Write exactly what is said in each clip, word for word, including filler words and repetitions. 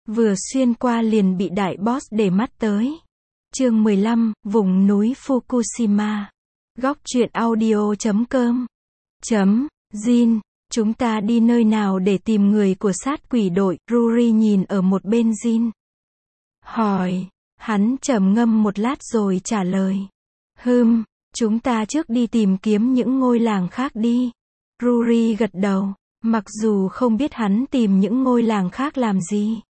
vừa xuyên qua liền bị đại boss để mắt tới. Chương mười lăm, vùng núi Fukushima. Góc truyện audio chấm com. Chấm, Jin, chúng ta đi nơi nào để tìm người của sát quỷ đội? Ruri nhìn ở một bên Jin. Hỏi, hắn trầm ngâm một lát rồi trả lời. Hừm, chúng ta trước đi tìm kiếm những ngôi làng khác đi. Ruri gật đầu, mặc dù không biết hắn tìm những ngôi làng khác làm gì.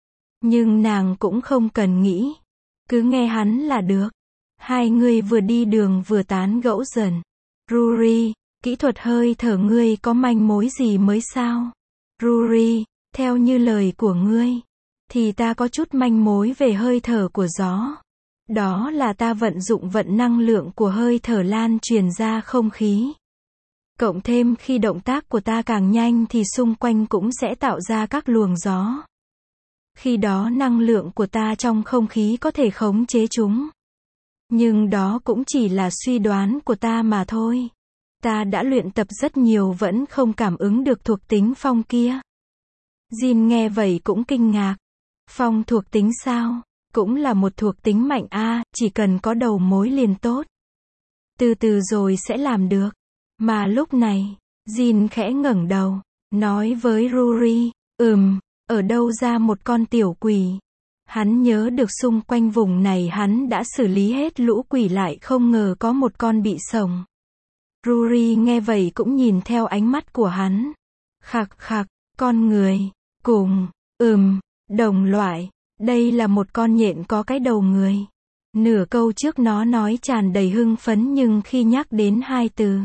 Nhưng nàng cũng không cần nghĩ. Cứ nghe hắn là được. Hai người vừa đi đường vừa tán gẫu dần. Ruri, kỹ thuật hơi thở ngươi có manh mối gì mới sao? Ruri, theo như lời của ngươi, thì ta có chút manh mối về hơi thở của gió. Đó là ta vận dụng vận năng lượng của hơi thở lan truyền ra không khí. Cộng thêm khi động tác của ta càng nhanh thì xung quanh cũng sẽ tạo ra các luồng gió. Khi đó năng lượng của ta trong không khí có thể khống chế chúng. Nhưng đó cũng chỉ là suy đoán của ta mà thôi. Ta đã luyện tập rất nhiều vẫn không cảm ứng được thuộc tính phong kia. Jin nghe vậy cũng kinh ngạc. Phong thuộc tính sao? Cũng là một thuộc tính mạnh a, à, chỉ cần có đầu mối liền tốt. Từ từ rồi sẽ làm được. Mà lúc này, Jin khẽ ngẩng đầu, nói với Ruri, ừm, ở đâu ra một con tiểu quỷ? Hắn nhớ được xung quanh vùng này hắn đã xử lý hết lũ quỷ lại không ngờ có một con bị sổng. Ruri nghe vậy cũng nhìn theo ánh mắt của hắn. Khạc khạc, con người, cùng, ừm, đồng loại, đây là một con nhện có cái đầu người. Nửa câu trước nó nói tràn đầy hưng phấn nhưng khi nhắc đến hai từ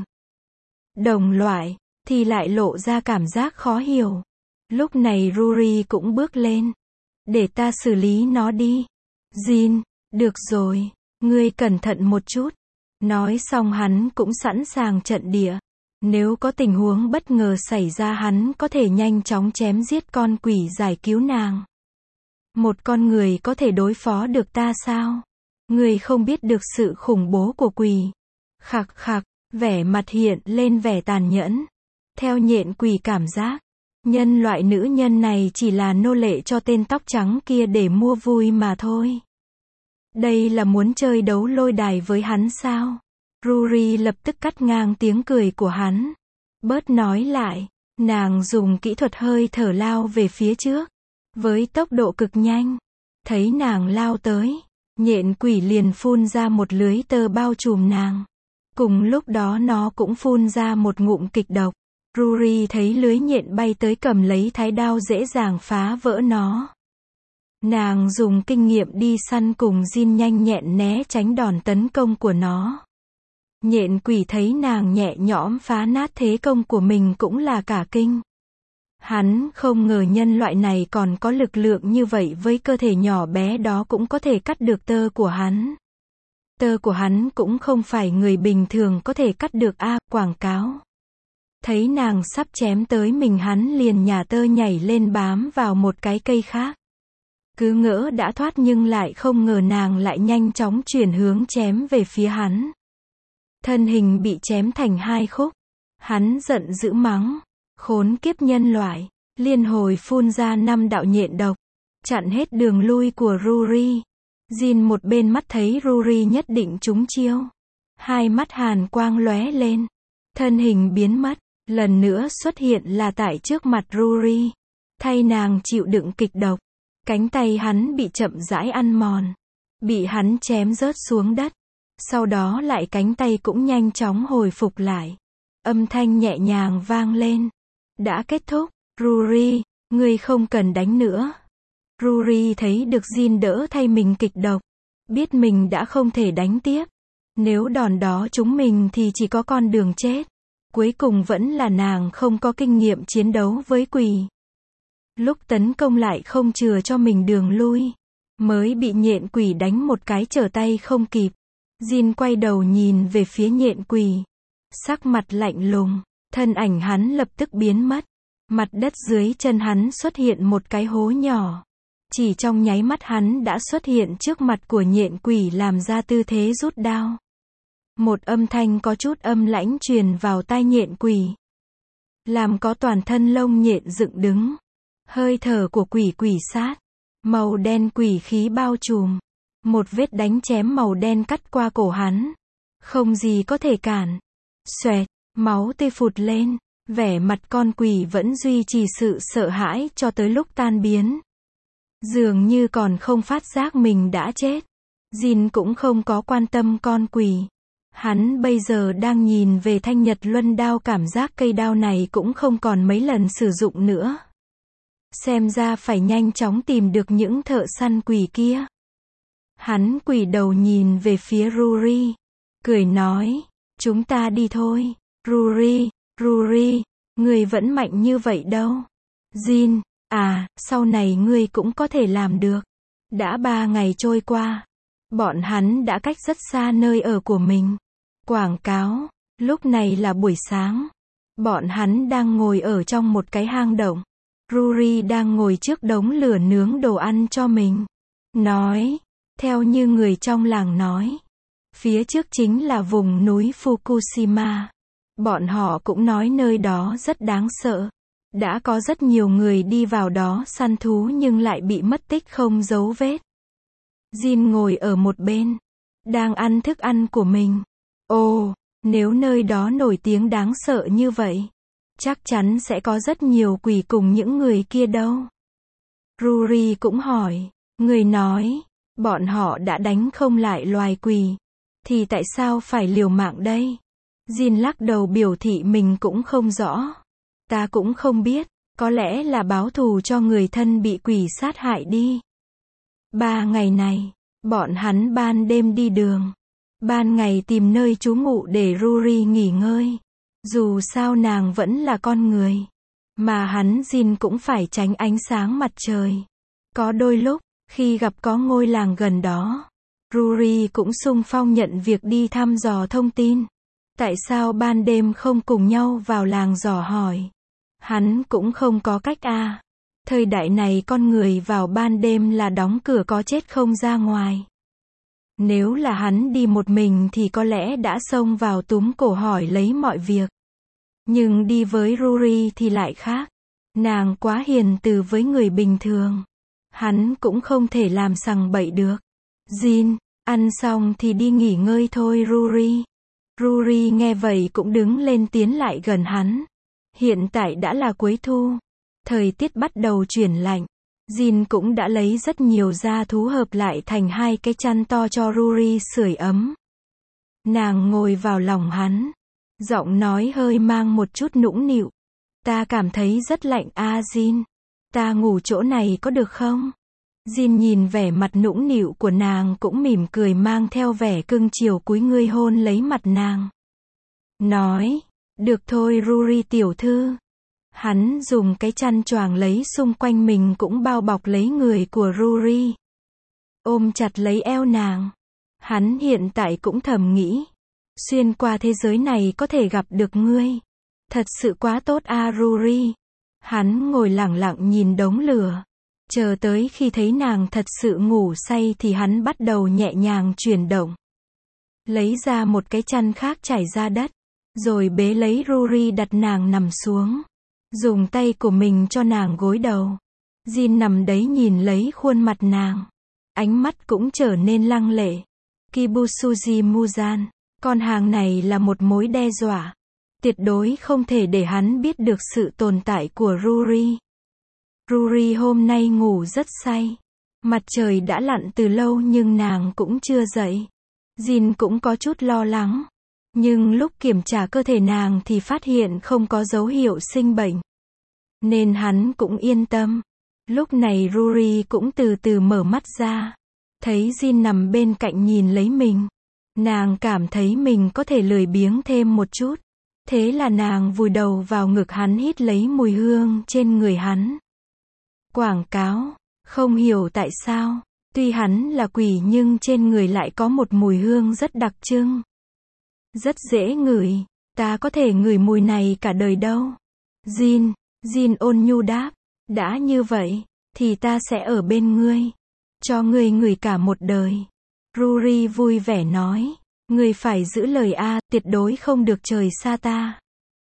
đồng loại, thì lại lộ ra cảm giác khó hiểu. Lúc này Ruri cũng bước lên. Để ta xử lý nó đi. Jin, được rồi, ngươi cẩn thận một chút. Nói xong hắn cũng sẵn sàng trận địa. Nếu có tình huống bất ngờ xảy ra hắn có thể nhanh chóng chém giết con quỷ giải cứu nàng. Một con người có thể đối phó được ta sao? Ngươi không biết được sự khủng bố của quỷ. Khạc khạc, vẻ mặt hiện lên vẻ tàn nhẫn. Theo nhện quỷ cảm giác, nhân loại nữ nhân này chỉ là nô lệ cho tên tóc trắng kia để mua vui mà thôi. Đây là muốn chơi đấu lôi đài với hắn sao? Ruri lập tức cắt ngang tiếng cười của hắn. Bớt nói lại, nàng dùng kỹ thuật hơi thở lao về phía trước. Với tốc độ cực nhanh. Thấy nàng lao tới, nhện quỷ liền phun ra một lưới tơ bao trùm nàng. Cùng lúc đó nó cũng phun ra một ngụm kịch độc. Ruri thấy lưới nhện bay tới cầm lấy thái đao dễ dàng phá vỡ nó. Nàng dùng kinh nghiệm đi săn cùng Jin nhanh nhẹn né tránh đòn tấn công của nó. Nhện quỷ thấy nàng nhẹ nhõm phá nát thế công của mình cũng là cả kinh. Hắn không ngờ nhân loại này còn có lực lượng như vậy, với cơ thể nhỏ bé đó cũng có thể cắt được tơ của hắn. Tơ của hắn cũng không phải người bình thường có thể cắt được a, à, quảng cáo. Thấy nàng sắp chém tới mình hắn liền nhả tơ nhảy lên bám vào một cái cây khác. Cứ ngỡ đã thoát nhưng lại không ngờ nàng lại nhanh chóng chuyển hướng chém về phía hắn. Thân hình bị chém thành hai khúc. Hắn giận dữ mắng. Khốn kiếp nhân loại. Liên hồi phun ra năm đạo nhện độc. Chặn hết đường lui của Ruri. Jin một bên mắt thấy Ruri nhất định trúng chiêu. Hai mắt hàn quang lóe lên. Thân hình biến mất. Lần nữa xuất hiện là tại trước mặt Ruri. Thay nàng chịu đựng kịch độc. Cánh tay hắn bị chậm rãi ăn mòn. Bị hắn chém rớt xuống đất. Sau đó lại cánh tay cũng nhanh chóng hồi phục lại. Âm thanh nhẹ nhàng vang lên. Đã kết thúc. Ruri, ngươi không cần đánh nữa. Ruri thấy được Jin đỡ thay mình kịch độc. Biết mình đã không thể đánh tiếp. Nếu đòn đó trúng mình thì chỉ có con đường chết. Cuối cùng vẫn là nàng không có kinh nghiệm chiến đấu với quỷ. Lúc tấn công lại không chừa cho mình đường lui. Mới bị nhện quỷ đánh một cái trở tay không kịp. Jin quay đầu nhìn về phía nhện quỷ. Sắc mặt lạnh lùng. Thân ảnh hắn lập tức biến mất. Mặt đất dưới chân hắn xuất hiện một cái hố nhỏ. Chỉ trong nháy mắt hắn đã xuất hiện trước mặt của nhện quỷ làm ra tư thế rút đao. Một âm thanh có chút âm lãnh truyền vào tai nhện quỷ. Làm có toàn thân lông nhện dựng đứng. Hơi thở của quỷ quỷ sát. Màu đen quỷ khí bao trùm. Một vết đánh chém màu đen cắt qua cổ hắn. Không gì có thể cản. Xoẹt, máu tươi phụt lên. Vẻ mặt con quỷ vẫn duy trì sự sợ hãi cho tới lúc tan biến. Dường như còn không phát giác mình đã chết. Jin cũng không có quan tâm con quỷ. Hắn bây giờ đang nhìn về thanh nhật luân đao, cảm giác cây đao này cũng không còn mấy lần sử dụng nữa. Xem ra phải nhanh chóng tìm được những thợ săn quỷ kia. Hắn quỳ đầu nhìn về phía Ruri. Cười nói, chúng ta đi thôi. Ruri, Ruri, ngươi vẫn mạnh như vậy đâu. Jin, à, sau này ngươi cũng có thể làm được. Đã ba ngày trôi qua. Bọn hắn đã cách rất xa nơi ở của mình. Quảng cáo, lúc này là buổi sáng. Bọn hắn đang ngồi ở trong một cái hang động. Ruri đang ngồi trước đống lửa nướng đồ ăn cho mình. Nói, theo như người trong làng nói, phía trước chính là vùng núi Fukushima. Bọn họ cũng nói nơi đó rất đáng sợ. Đã có rất nhiều người đi vào đó săn thú nhưng lại bị mất tích không dấu vết. Jin ngồi ở một bên, đang ăn thức ăn của mình. Ồ, nếu nơi đó nổi tiếng đáng sợ như vậy, chắc chắn sẽ có rất nhiều quỷ cùng những người kia đâu. Ruri cũng hỏi, người nói, bọn họ đã đánh không lại loài quỷ, thì tại sao phải liều mạng đây? Jin lắc đầu biểu thị mình cũng không rõ. Ta cũng không biết, có lẽ là báo thù cho người thân bị quỷ sát hại đi. Ba ngày này, bọn hắn ban đêm đi đường. Ban ngày tìm nơi trú ngụ để Ruri nghỉ ngơi. Dù sao nàng vẫn là con người. Mà hắn Jin cũng phải tránh ánh sáng mặt trời. Có đôi lúc, khi gặp có ngôi làng gần đó, Ruri cũng xung phong nhận việc đi thăm dò thông tin. Tại sao ban đêm không cùng nhau vào làng dò hỏi? Hắn cũng không có cách a. Thời đại này con người vào ban đêm là đóng cửa có chết không ra ngoài. Nếu là hắn đi một mình thì có lẽ đã xông vào túm cổ hỏi lấy mọi việc. Nhưng đi với Ruri thì lại khác. Nàng quá hiền từ với người bình thường. Hắn cũng không thể làm sằng bậy được. Jin, ăn xong thì đi nghỉ ngơi thôi Ruri. Ruri nghe vậy cũng đứng lên tiến lại gần hắn. Hiện tại đã là cuối thu. Thời tiết bắt đầu chuyển lạnh. Jin cũng đã lấy rất nhiều da thú hợp lại thành hai cái chăn to cho Ruri sưởi ấm. Nàng ngồi vào lòng hắn. Giọng nói hơi mang một chút nũng nịu. Ta cảm thấy rất lạnh a Jin. Ta ngủ chỗ này có được không? Jin nhìn vẻ mặt nũng nịu của nàng cũng mỉm cười mang theo vẻ cưng chiều cúi người hôn lấy mặt nàng. Nói, được thôi Ruri tiểu thư. Hắn dùng cái chăn choàng lấy xung quanh mình cũng bao bọc lấy người của Ruri. Ôm chặt lấy eo nàng. Hắn hiện tại cũng thầm nghĩ. Xuyên qua thế giới này có thể gặp được ngươi. Thật sự quá tốt a Ruri. Hắn ngồi lặng lặng nhìn đống lửa. Chờ tới khi thấy nàng thật sự ngủ say thì hắn bắt đầu nhẹ nhàng chuyển động. Lấy ra một cái chăn khác trải ra đất. Rồi bế lấy Ruri đặt nàng nằm xuống. Dùng tay của mình cho nàng gối đầu. Jin nằm đấy nhìn lấy khuôn mặt nàng. Ánh mắt cũng trở nên lăng lệ. Kibusuji Muzan. Con hàng này là một mối đe dọa. Tuyệt đối không thể để hắn biết được sự tồn tại của Ruri. Ruri hôm nay ngủ rất say. Mặt trời đã lặn từ lâu nhưng nàng cũng chưa dậy. Jin cũng có chút lo lắng. Nhưng lúc kiểm tra cơ thể nàng thì phát hiện không có dấu hiệu sinh bệnh. Nên hắn cũng yên tâm. Lúc này Ruri cũng từ từ mở mắt ra. Thấy Jin nằm bên cạnh nhìn lấy mình. Nàng cảm thấy mình có thể lười biếng thêm một chút. Thế là nàng vùi đầu vào ngực hắn hít lấy mùi hương trên người hắn. Quảng cáo. Không hiểu tại sao. Tuy hắn là quỷ nhưng trên người lại có một mùi hương rất đặc trưng. Rất dễ ngửi. Ta có thể ngửi mùi này cả đời đâu. Jin. Jin ôn nhu đáp. Đã như vậy, thì ta sẽ ở bên ngươi. Cho ngươi ngửi cả một đời. Ruri vui vẻ nói. Ngươi phải giữ lời a, tuyệt đối không được rời xa ta.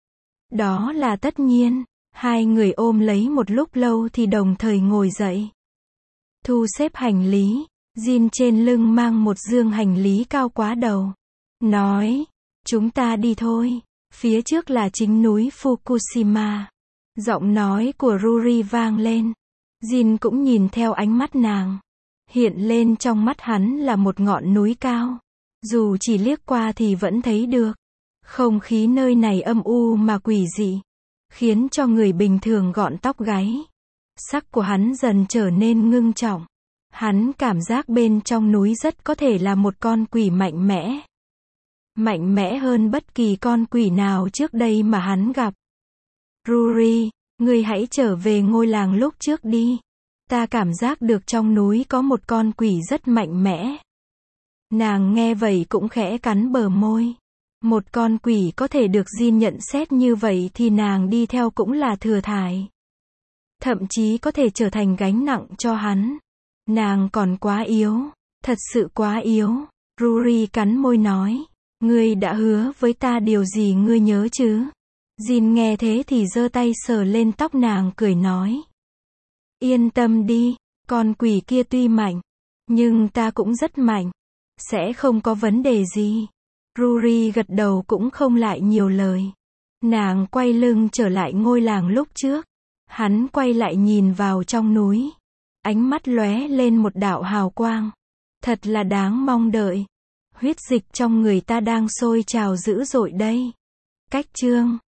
Đó là tất nhiên. Hai người ôm lấy một lúc lâu thì đồng thời ngồi dậy. thu xếp hành lý. Jin trên lưng mang một dương hành lý cao quá đầu. Nói, chúng ta đi thôi. Phía trước là chính núi Fukushima. Giọng nói của Ruri vang lên. Jin cũng nhìn theo ánh mắt nàng. Hiện lên trong mắt hắn là một ngọn núi cao. Dù chỉ liếc qua thì vẫn thấy được. Không khí nơi này âm u mà quỷ dị, khiến cho người bình thường gọn tóc gáy. Sắc của hắn dần trở nên ngưng trọng. Hắn cảm giác bên trong núi rất có thể là một con quỷ mạnh mẽ. Mạnh mẽ hơn bất kỳ con quỷ nào trước đây mà hắn gặp. Ruri, ngươi hãy trở về ngôi làng lúc trước đi. Ta cảm giác được trong núi có một con quỷ rất mạnh mẽ. Nàng nghe vậy cũng khẽ cắn bờ môi. Một con quỷ có thể được Jin nhận xét như vậy thì nàng đi theo cũng là thừa thải. Thậm chí có thể trở thành gánh nặng cho hắn. Nàng còn quá yếu. Thật sự quá yếu. Ruri cắn môi nói. Ngươi đã hứa với ta điều gì ngươi nhớ chứ? Jin nghe thế thì giơ tay sờ lên tóc nàng cười nói. Yên tâm đi, con quỷ kia tuy mạnh, nhưng ta cũng rất mạnh. Sẽ không có vấn đề gì. Ruri gật đầu cũng không lại nhiều lời. Nàng quay lưng trở lại ngôi làng lúc trước. Hắn quay lại nhìn vào trong núi. Ánh mắt lóe lên một đạo hào quang. Thật là đáng mong đợi. Huyết dịch trong người ta đang sôi trào dữ dội đây. Cách chương